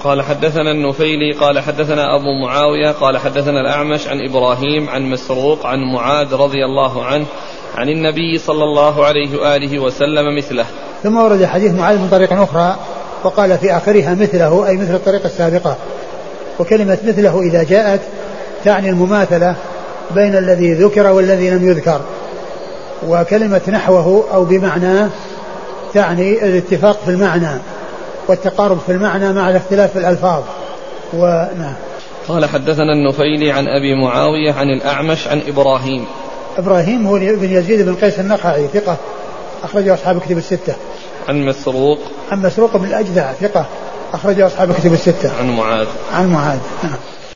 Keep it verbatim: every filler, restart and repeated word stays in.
قال حدثنا النفيلي قال حدثنا أبو معاوية قال حدثنا الأعمش عن إبراهيم عن مسروق عن معاذ رضي الله عنه عن النبي صلى الله عليه وآله وسلم مثله. ثم ورد حديث معاذ من طريق أخرى وقال في آخرها مثله أي مثل الطريقة السابقة. وكلمة مثله إذا جاءت تعني المماثلة بين الذي ذكر والذي لم يذكر، وكلمة نحوه أو بمعناه تعني الاتفاق في المعنى والتقارب في المعنى مع الاختلاف في الألفاظ. ونعم. قال حدثنا النفيلي عن أبي معاوية عن الأعمش عن إبراهيم. إبراهيم هو بن يزيد بن قيس النخعي ثقة أخرجه أصحاب كتب الستة. عن مسروق عن مسروق بن الأجدع ثقة أخرجه أصحاب كتب الستة. عن معاذ عن معاذ.